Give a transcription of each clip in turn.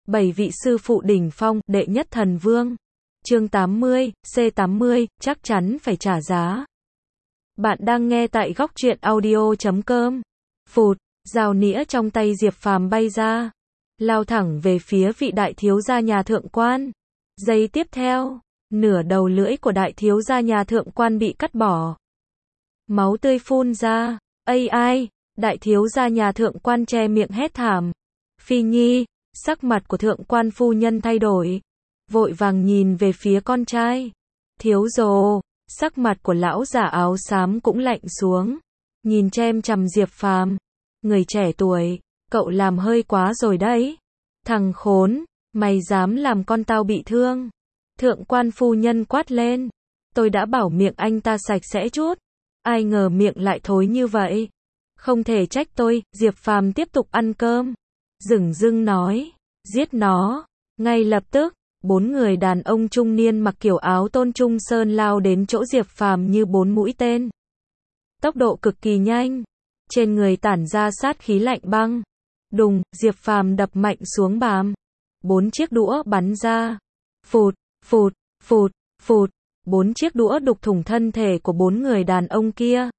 7 vị sư phụ đỉnh phong, đệ nhất thần vương. Chương 80, C80, chắc chắn phải trả giá. Bạn đang nghe tại góc truyện audio.com. Phụt, dao nĩa trong tay Diệp Phàm bay ra, lao thẳng về phía vị đại thiếu gia nhà thượng quan. Giây tiếp theo, nửa đầu lưỡi của đại thiếu gia nhà thượng quan bị cắt bỏ. Máu tươi phun ra, ai, đại thiếu gia nhà thượng quan che miệng hét thảm. Phi Nhi, sắc mặt của thượng quan phu nhân thay đổi, vội vàng nhìn về phía con trai. Thiếu rồ, sắc mặt của lão giả áo xám cũng lạnh xuống, nhìn chem chằm Diệp Phàm. Người trẻ tuổi, cậu làm hơi quá rồi đấy. Thằng khốn, mày dám làm con tao bị thương. Thượng quan phu nhân quát lên. Tôi đã bảo miệng anh ta sạch sẽ chút, ai ngờ miệng lại thối như vậy. Không thể trách tôi. Diệp Phàm tiếp tục ăn cơm, dửng dưng nói, giết nó. Ngay lập tức, 4 người đàn ông trung niên mặc kiểu áo tôn trung sơn lao đến chỗ Diệp Phàm như 4 mũi tên. Tốc độ cực kỳ nhanh, trên người tản ra sát khí lạnh băng. Đùng, Diệp Phàm đập mạnh xuống bàn. 4 chiếc đũa bắn ra. Phụt, phụt, phụt, phụt. 4 chiếc đũa đục thủng thân thể của 4 người đàn ông kia.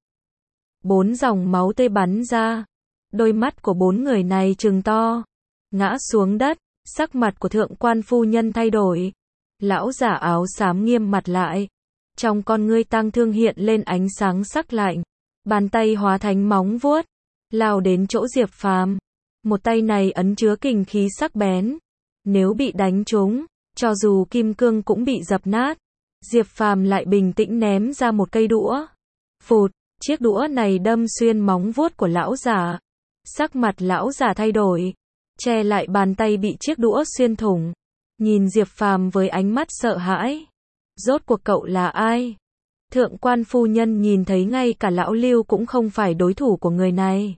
4 dòng máu tươi bắn ra. Đôi mắt của 4 người này trừng to, ngã xuống đất. Sắc mặt của thượng quan phu nhân thay đổi. Lão giả áo xám nghiêm mặt lại, trong con ngươi tang thương hiện lên ánh sáng sắc lạnh. Bàn tay hóa thành móng vuốt, lao đến chỗ Diệp Phàm. Một tay này ấn chứa kình khí sắc bén, nếu bị đánh trúng, cho dù kim cương cũng bị dập nát. Diệp Phàm lại bình tĩnh ném ra một cây đũa. Phụt, chiếc đũa này đâm xuyên móng vuốt của lão giả. Sắc mặt lão giả thay đổi, che lại bàn tay bị chiếc đũa xuyên thủng, nhìn Diệp Phàm với ánh mắt sợ hãi. Rốt cuộc cậu là ai? Thượng quan phu nhân nhìn thấy ngay cả lão Lưu cũng không phải đối thủ của người này,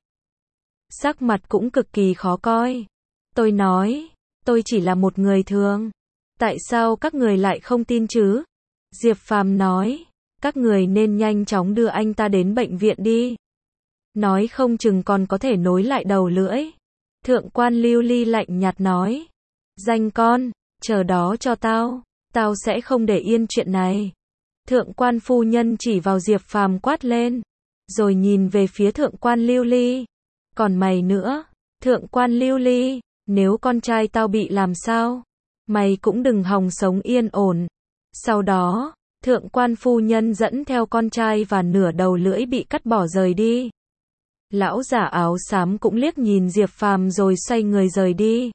sắc mặt cũng cực kỳ khó coi. Tôi nói, tôi chỉ là một người thường. Tại sao các người lại không tin chứ? Diệp Phàm nói, các người nên nhanh chóng đưa anh ta đến bệnh viện đi, nói không chừng còn có thể nối lại đầu lưỡi. Thượng quan Lưu Ly lạnh nhạt nói, danh con, chờ đó cho tao, tao sẽ không để yên chuyện này. Thượng quan phu nhân chỉ vào Diệp Phàm quát lên, rồi nhìn về phía thượng quan Lưu Ly. Còn mày nữa, thượng quan Lưu Ly, nếu con trai tao bị làm sao, mày cũng đừng hòng sống yên ổn. Sau đó, thượng quan phu nhân dẫn theo con trai và nửa đầu lưỡi bị cắt bỏ rời đi. Lão giả áo xám cũng liếc nhìn Diệp Phàm rồi xoay người rời đi.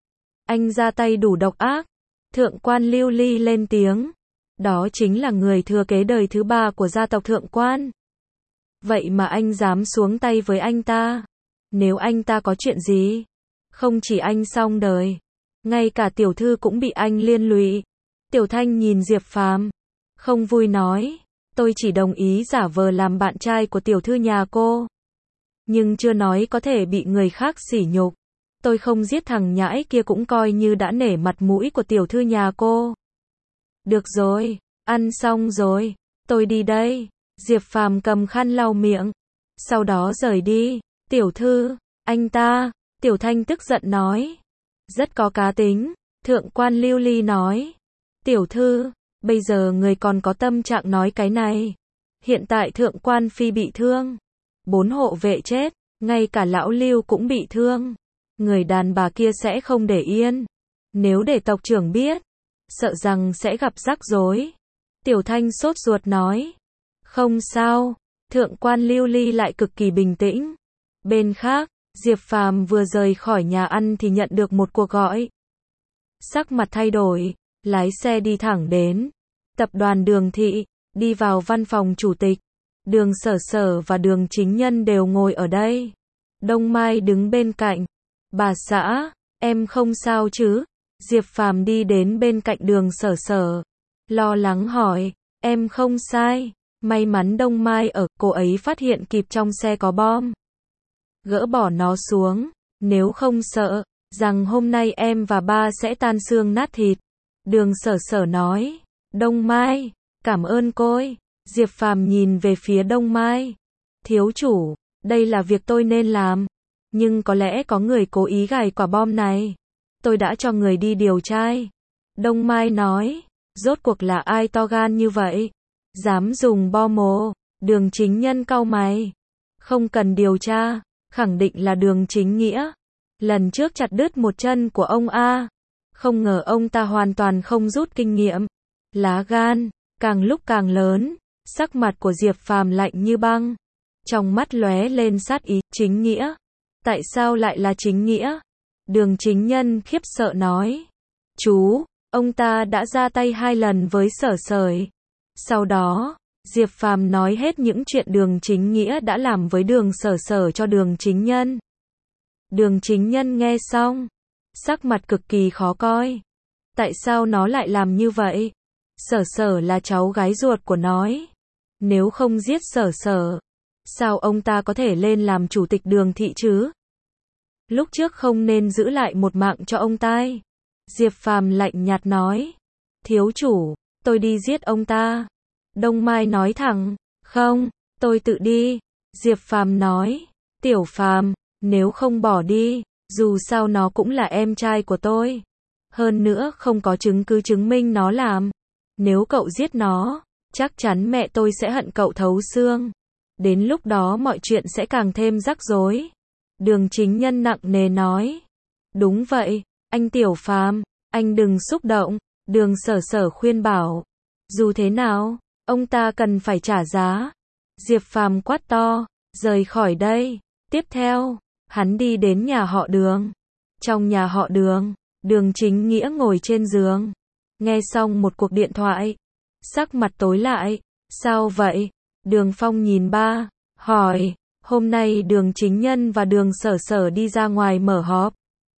Anh ra tay đủ độc ác. Thượng quan Lưu Ly lên tiếng. Đó chính là người thừa kế đời thứ 3 của gia tộc thượng quan. Vậy mà anh dám xuống tay với anh ta. Nếu anh ta có chuyện gì, không chỉ anh xong đời, ngay cả tiểu thư cũng bị anh liên lụy. Tiểu Thanh nhìn Diệp Phàm, không vui nói, tôi chỉ đồng ý giả vờ làm bạn trai của tiểu thư nhà cô, nhưng chưa nói có thể bị người khác sỉ nhục. Tôi không giết thằng nhãi kia cũng coi như đã nể mặt mũi của tiểu thư nhà cô. Được rồi, ăn xong rồi, tôi đi đây. Diệp Phàm cầm khăn lau miệng, sau đó rời đi. Tiểu thư, anh ta, Tiểu Thanh tức giận nói. Rất có cá tính. Thượng quan Lưu Ly nói. Tiểu thư, bây giờ người còn có tâm trạng nói cái này. Hiện tại thượng quan phi bị thương, 4 hộ vệ chết, ngay cả lão Lưu cũng bị thương. Người đàn bà kia sẽ không để yên. Nếu để tộc trưởng biết, sợ rằng sẽ gặp rắc rối. Tiểu Thanh sốt ruột nói. Không sao. Thượng quan Lưu Ly lại cực kỳ bình tĩnh. Bên khác, Diệp Phàm vừa rời khỏi nhà ăn thì nhận được một cuộc gọi. Sắc mặt thay đổi, lái xe đi thẳng đến tập đoàn Đường Thị, đi vào văn phòng chủ tịch. Đường Sở Sở và Đường Chính Nhân đều ngồi ở đây. Đông Mai đứng bên cạnh. Bà xã, em không sao chứ? Diệp Phàm đi đến bên cạnh Đường Sở Sở, lo lắng hỏi. Em không sai. May mắn Đông Mai ở, cô ấy phát hiện kịp trong xe có bom, gỡ bỏ nó xuống, nếu không sợ rằng hôm nay em và ba sẽ tan xương nát thịt. Đường Sở Sở nói. Đông Mai, cảm ơn cô. Diệp Phàm nhìn về phía Đông Mai. Thiếu chủ, đây là việc tôi nên làm, nhưng có lẽ có người cố ý gài quả bom này. tôi đã cho người đi điều tra. Đông Mai nói, rốt cuộc là ai to gan như vậy? Dám dùng bo mồ. Đường Chính Nhân cau mày. Không cần điều tra, khẳng định là Đường Chính Nghĩa. Lần trước chặt đứt một chân của ông A. Không ngờ ông ta hoàn toàn không rút kinh nghiệm. Lá gan, càng lúc càng lớn. Sắc mặt của Diệp Phàm lạnh như băng. Trong mắt lóe lên sát ý, Chính Nghĩa. Tại sao lại là Chính Nghĩa? Đường Chính Nhân khiếp sợ nói. Chú, ông ta đã ra tay 2 lần với Sở Sởi. Sau đó, Diệp Phàm nói hết những chuyện Đường Chính Nghĩa đã làm với Đường Sở Sở cho Đường Chính Nhân. Đường Chính Nhân nghe xong, sắc mặt cực kỳ khó coi. Tại sao nó lại làm như vậy? Sở Sở là cháu gái ruột của nó. Nếu không giết Sở Sở, sao ông ta có thể lên làm chủ tịch Đường thị chứ? Lúc trước không nên giữ lại một mạng cho ông ta. Diệp Phàm lạnh nhạt nói. Thiếu chủ, tôi đi giết ông ta. Đông Mai nói thẳng. Không, tôi tự đi. Diệp Phàm nói. Tiểu Phàm, nếu không bỏ đi, dù sao nó cũng là em trai của tôi. Hơn nữa không có chứng cứ chứng minh nó làm. Nếu cậu giết nó, chắc chắn mẹ tôi sẽ hận cậu thấu xương. Đến lúc đó mọi chuyện sẽ càng thêm rắc rối. Đường Chính Nhân nặng nề nói. Đúng vậy, anh Tiểu Phàm, anh đừng xúc động. Đường Sở Sở khuyên bảo. Dù thế nào, ông ta cần phải trả giá. Diệp Phàm quát to, rời khỏi đây. Tiếp theo, hắn đi đến nhà họ Đường. Trong nhà họ Đường, Đường Chính Nghĩa ngồi trên giường. Nghe xong một cuộc điện thoại, sắc mặt tối lại. Sao vậy? Đường Phong nhìn ba, hỏi. Hôm nay Đường Chính Nhân và Đường Sở Sở đi ra ngoài mở họp.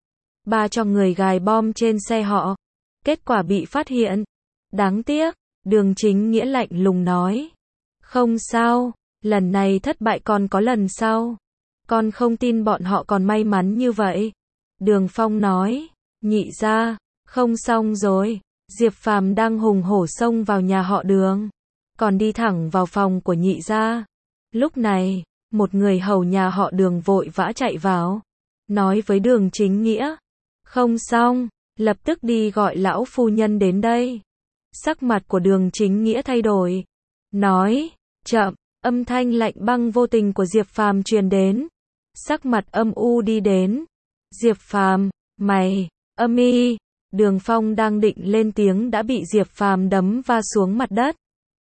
Ba cho người gài bom trên xe họ. Kết quả bị phát hiện. Đáng tiếc, Đường Chính Nghĩa lạnh lùng nói. Không sao, lần này thất bại còn có lần sau. Con không tin bọn họ còn may mắn như vậy. Đường Phong nói. Nhị gia, không xong rồi. Diệp Phàm đang hùng hổ xông vào nhà họ Đường. Còn đi thẳng vào phòng của nhị gia. Lúc này, một người hầu nhà họ Đường vội vã chạy vào. Nói với Đường Chính Nghĩa. Không xong, lập tức đi gọi lão phu nhân đến đây. Sắc mặt của Đường Chính Nghĩa thay đổi. Nói, chậm, âm thanh lạnh băng vô tình của Diệp Phàm truyền đến. Sắc mặt âm u đi đến. Diệp Phàm, mày, âm y. Đường Phong đang định lên tiếng đã bị Diệp Phàm đấm va xuống mặt đất.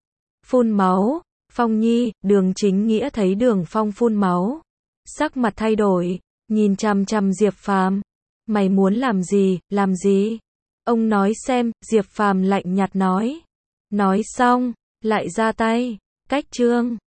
Phun máu. Phong Nhi, Đường Chính Nghĩa thấy Đường Phong phun máu. Sắc mặt thay đổi, nhìn chằm chằm Diệp Phàm. Mày muốn làm gì, làm gì? Ông nói xem, Diệp Phàm lạnh nhạt nói. Nói xong, lại ra tay. Cách chương.